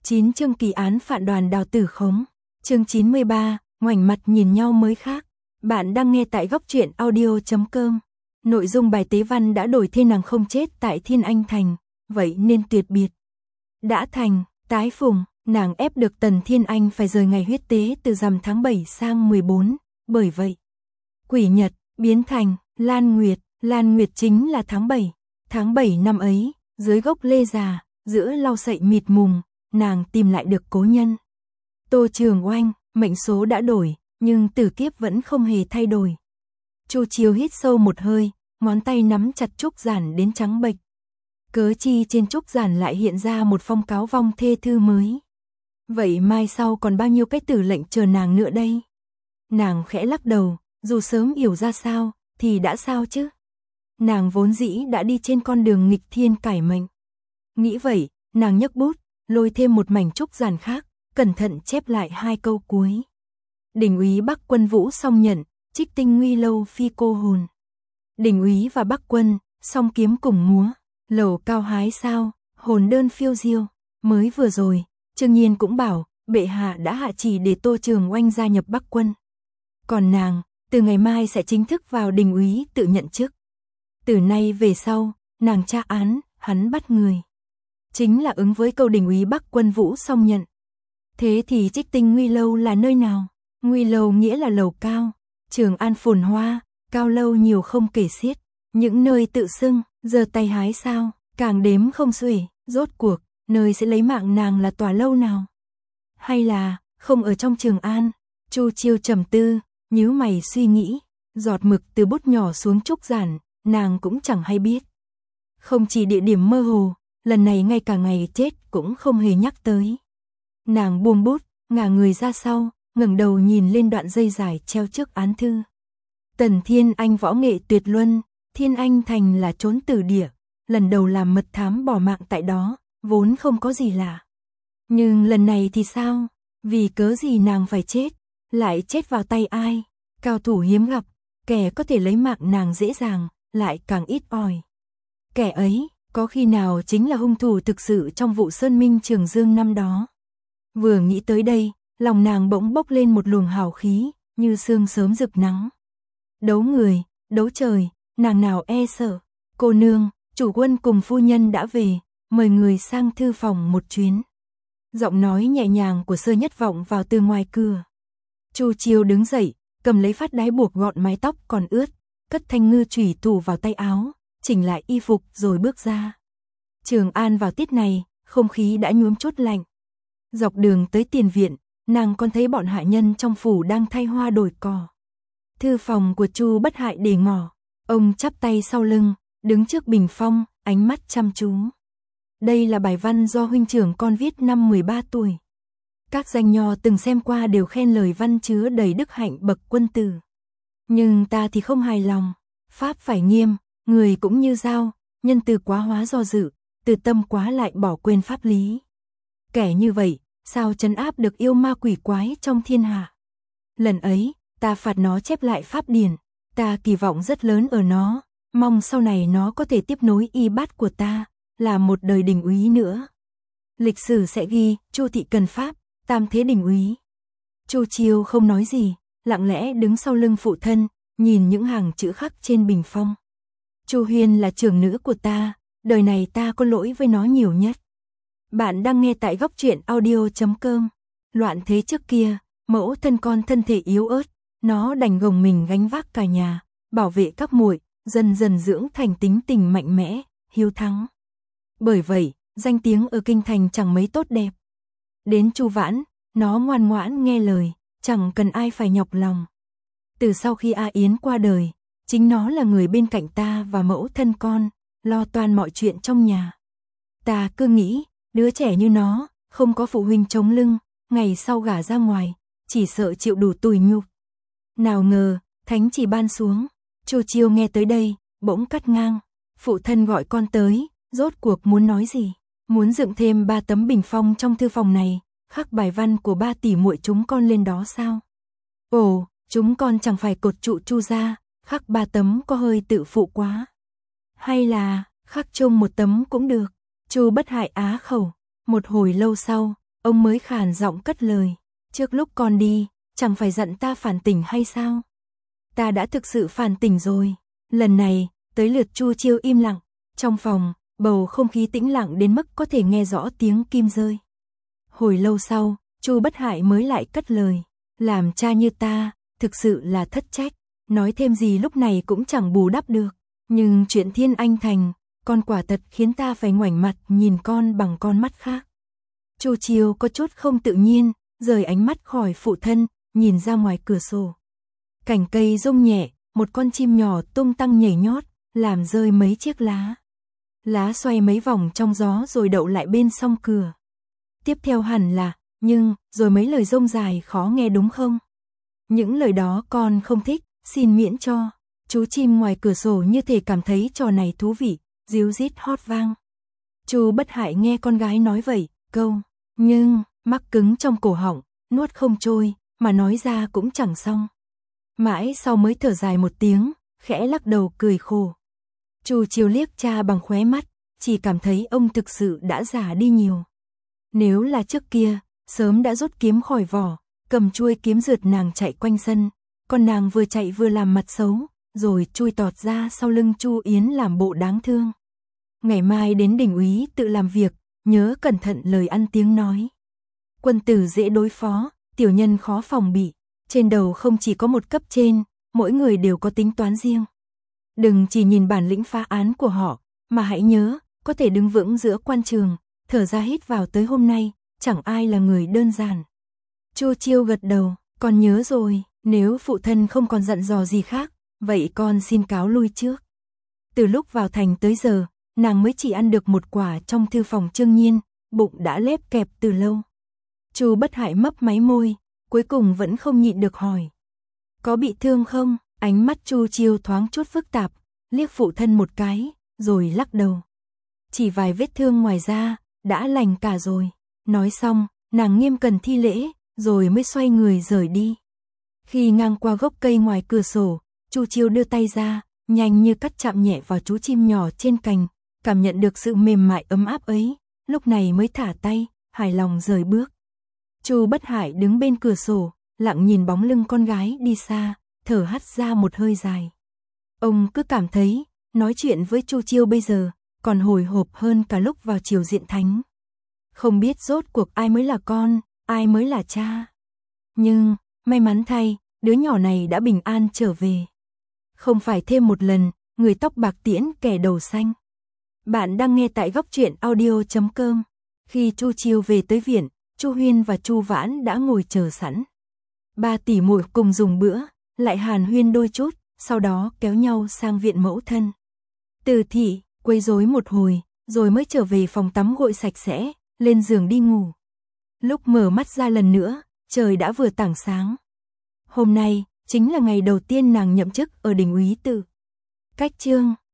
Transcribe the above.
9 chương kỳ án phản đoàn Đào Tử Khống. Chương 93, ngoảnh mặt nhìn nhau mới khác. Bạn đang nghe tại góc truyện audio.com. Nội dung bài tế văn đã đổi tên nàng không chết tại Thiên Anh Thành, vậy nên tuyệt biệt. Đã thành, tái phùng, nàng ép được Tần Thiên Anh phải rời ngày huyết tế từ rằm tháng 7 sang 14, bởi vậy. Quỷ Nhật, biến thành, Lan Nguyệt chính là tháng 7. Tháng 7 năm ấy, dưới gốc lê già, giữa lau sậy mịt mùng, nàng tìm lại được cố nhân. Tô Trường Oanh, mệnh số đã đổi, nhưng tử kiếp vẫn không hề thay đổi. Chu Chiêu hít sâu một hơi, ngón tay nắm chặt trúc giản đến trắng bệch. Cớ chi trên trúc giản lại hiện ra một phong cáo vong thê thư mới. Vậy mai sau còn bao nhiêu cái tử lệnh chờ nàng nữa đây? Nàng khẽ lắc đầu, dù sớm hiểu ra sao, thì đã sao chứ? Nàng vốn dĩ đã đi trên con đường nghịch thiên cải mệnh. Nghĩ vậy, nàng nhấc bút, lôi thêm một mảnh trúc giản khác, cẩn thận chép lại 2 câu cuối. Đỉnh úy Bắc Quân Vũ song nhận, trích tinh nguy lâu phi cô hồn. Đỉnh úy và Bắc Quân, song kiếm cùng múa, lầu cao hái sao, hồn đơn phiêu diêu. Mới vừa rồi, Trương Nhiên cũng bảo, bệ hạ đã hạ chỉ để Tô Trường Oanh gia nhập Bắc Quân. Còn nàng, từ ngày mai sẽ chính thức vào đình úy tự nhận chức. Từ nay về sau, nàng tra án, hắn bắt người. Chính là ứng với câu đình úy Bắc Quân Vũ song nhận. Thế thì trích tinh nguy lâu là nơi nào? Nguy lâu nghĩa là lầu cao, Trường An phồn hoa, cao lâu nhiều không kể xiết. Những nơi tự xưng, giơ tay hái sao, càng đếm không xuể. Rốt cuộc, nơi sẽ lấy mạng nàng là tòa lâu nào? Hay là, không ở trong Trường An? Chu Chiêu trầm tư, nhíu mày suy nghĩ, giọt mực từ bút nhỏ xuống trúc giản, nàng cũng chẳng hay biết. Không chỉ địa điểm mơ hồ, lần này ngay cả ngày chết cũng không hề nhắc tới. Nàng buông bút, ngả người ra sau, ngẩng đầu nhìn lên đoạn dây dài treo trước án thư. Tần Thiên Anh võ nghệ tuyệt luân, Thiên Anh Thành là trốn tử địa, lần đầu làm mật thám bỏ mạng tại đó, vốn không có gì lạ. Nhưng lần này thì sao? Vì cớ gì nàng phải chết? Lại chết vào tay ai? Cao thủ hiếm gặp, kẻ có thể lấy mạng nàng dễ dàng, lại càng ít ỏi. Kẻ ấy, có khi nào chính là hung thủ thực sự trong vụ Sơn Minh Trường Dương năm đó? Vừa nghĩ tới đây, lòng nàng bỗng bốc lên một luồng hào khí, như sương sớm rực nắng. Đấu người, đấu trời, nàng nào e sợ. Cô nương, chủ quân cùng phu nhân đã về, mời người sang thư phòng một chuyến. Giọng nói nhẹ nhàng của Sơ Nhất vọng vào từ ngoài cửa. Chu Chiêu đứng dậy, cầm lấy phát đái buộc gọn mái tóc còn ướt, cất thanh ngư chủy thủ vào tay áo, chỉnh lại y phục rồi bước ra. Trường An vào tiết này, không khí đã nhuốm chút lạnh. Dọc đường tới tiền viện, nàng còn thấy bọn hạ nhân trong phủ đang thay hoa đổi cỏ. Thư phòng của Chu Bất Hại để ngỏ, ông chắp tay sau lưng, đứng trước bình phong, ánh mắt chăm chú. Đây là bài văn do huynh trưởng con viết năm 13 tuổi. Các danh nho từng xem qua đều khen lời văn chứa đầy đức hạnh bậc quân tử. Nhưng ta thì không hài lòng, pháp phải nghiêm, người cũng như dao, nhân từ quá hóa do dự, từ tâm quá lại bỏ quên pháp lý. Kẻ như vậy, sao trấn áp được yêu ma quỷ quái trong thiên hạ? Lần ấy, ta phạt nó chép lại pháp điển, ta kỳ vọng rất lớn ở nó, mong sau này nó có thể tiếp nối y bát của ta, là một đời đình úy nữa. Lịch sử sẽ ghi, Chu thị cần pháp, tam thế đình úy. Chu Chiêu không nói gì, lặng lẽ đứng sau lưng phụ thân, nhìn những hàng chữ khắc trên bình phong. Chu Huyên là trưởng nữ của ta, đời này ta có lỗi với nó nhiều nhất. Bạn đang nghe tại góc truyện audio.com. Loạn thế trước kia, mẫu thân con thân thể yếu ớt, nó đành gồng mình gánh vác cả nhà, bảo vệ các muội, dần dần dưỡng thành tính tình mạnh mẽ, hiếu thắng. Bởi vậy, danh tiếng ở kinh thành chẳng mấy tốt đẹp. Đến Chu Vãn, nó ngoan ngoãn nghe lời, chẳng cần ai phải nhọc lòng. Từ sau khi A Yến qua đời, chính nó là người bên cạnh ta và mẫu thân con, lo toan mọi chuyện trong nhà. Ta cứ nghĩ, đứa trẻ như nó, không có phụ huynh chống lưng, ngày sau gả ra ngoài, chỉ sợ chịu đủ tủi nhục. Nào ngờ, thánh chỉ ban xuống. Chu Chiêu nghe tới đây, bỗng cắt ngang. Phụ thân gọi con tới, rốt cuộc muốn nói gì? Muốn dựng thêm 3 tấm bình phong trong thư phòng này, khắc bài văn của 3 tỷ muội chúng con lên đó sao? Ồ, chúng con chẳng phải cột trụ Chu gia, khắc 3 tấm có hơi tự phụ quá. Hay là, khắc chung 1 tấm cũng được. Chu Bất Hại á khẩu. Một hồi lâu sau, ông mới khàn giọng cất lời, trước lúc con đi, chẳng phải dặn ta phản tỉnh hay sao? Ta đã thực sự phản tỉnh rồi. Lần này, tới lượt Chu Chiêu im lặng, trong phòng, bầu không khí tĩnh lặng đến mức có thể nghe rõ tiếng kim rơi. Hồi lâu sau, Chu Bất Hại mới lại cất lời, làm cha như ta, thực sự là thất trách, nói thêm gì lúc này cũng chẳng bù đắp được, nhưng chuyện Thiên Anh Thành, con quả thật khiến ta phải ngoảnh mặt nhìn con bằng con mắt khác. Chu Chiêu có chút không tự nhiên, rời ánh mắt khỏi phụ thân, nhìn ra ngoài cửa sổ. Cành cây rung nhẹ, một con chim nhỏ tung tăng nhảy nhót, làm rơi mấy chiếc lá. Lá xoay mấy vòng trong gió rồi đậu lại bên song cửa. Tiếp theo hẳn là, nhưng, rồi mấy lời rông dài khó nghe đúng không? Những lời đó con không thích, xin miễn cho. Chú chim ngoài cửa sổ như thể cảm thấy trò này thú vị, ríu rít hót vang. Chu Bất Hại nghe con gái nói vậy, câu, nhưng, mắc cứng trong cổ họng, nuốt không trôi, mà nói ra cũng chẳng xong. Mãi sau mới thở dài một tiếng, khẽ lắc đầu cười khổ. Chu Chiêu liếc cha bằng khóe mắt, chỉ cảm thấy ông thực sự đã già đi nhiều. Nếu là trước kia, sớm đã rút kiếm khỏi vỏ, cầm chuôi kiếm rượt nàng chạy quanh sân, còn nàng vừa chạy vừa làm mặt xấu, rồi chui tọt ra sau lưng Chu Yến làm bộ đáng thương. Ngày mai đến Đình úy tự làm việc, nhớ cẩn thận lời ăn tiếng nói. Quân tử dễ đối phó, tiểu nhân khó phòng bị, trên đầu không chỉ có một cấp trên, mỗi người đều có tính toán riêng. Đừng chỉ nhìn bản lĩnh phá án của họ, mà hãy nhớ, có thể đứng vững giữa quan trường, thở ra hít vào tới hôm nay, chẳng ai là người đơn giản. Chu Chiêu gật đầu, con nhớ rồi, nếu phụ thân không còn dặn dò gì khác, vậy con xin cáo lui trước. Từ lúc vào thành tới giờ, nàng mới chỉ ăn được một quả trong thư phòng Trương Nhiên, bụng đã lép kẹp từ lâu. Chu Bất Hại mấp máy môi, cuối cùng vẫn không nhịn được hỏi. Có bị thương không? Ánh mắt Chu Chiêu thoáng chút phức tạp, liếc phụ thân một cái, rồi lắc đầu. Chỉ vài vết thương ngoài da, đã lành cả rồi. Nói xong, nàng nghiêm cẩn thi lễ, rồi mới xoay người rời đi. Khi ngang qua gốc cây ngoài cửa sổ, Chu Chiêu đưa tay ra, nhanh như cắt chạm nhẹ vào chú chim nhỏ trên cành, cảm nhận được sự mềm mại ấm áp ấy, lúc này mới thả tay, hài lòng rời bước. Chu Bất Hại đứng bên cửa sổ, lặng nhìn bóng lưng con gái đi xa, thở hắt ra một hơi dài. Ông cứ cảm thấy, nói chuyện với Chu Chiêu bây giờ, còn hồi hộp hơn cả lúc vào triều Diện Thánh. Không biết rốt cuộc ai mới là con, ai mới là cha. Nhưng, may mắn thay, đứa nhỏ này đã bình an trở về. Không phải thêm một lần, người tóc bạc tiễn kẻ đầu xanh. Bạn đang nghe tại góc truyện audio.com. Khi Chu Chiêu về tới viện, Chu Huyên và Chu Vãn đã ngồi chờ sẵn. Ba tỷ muội cùng dùng bữa, lại hàn huyên đôi chút, sau đó kéo nhau sang viện mẫu thân. Từ Thị quấy rối một hồi, rồi mới trở về phòng tắm gội sạch sẽ, lên giường đi ngủ. Lúc mở mắt ra lần nữa, trời đã vừa tảng sáng. Hôm nay chính là ngày đầu tiên nàng nhậm chức ở Đình úy tự. Cách chương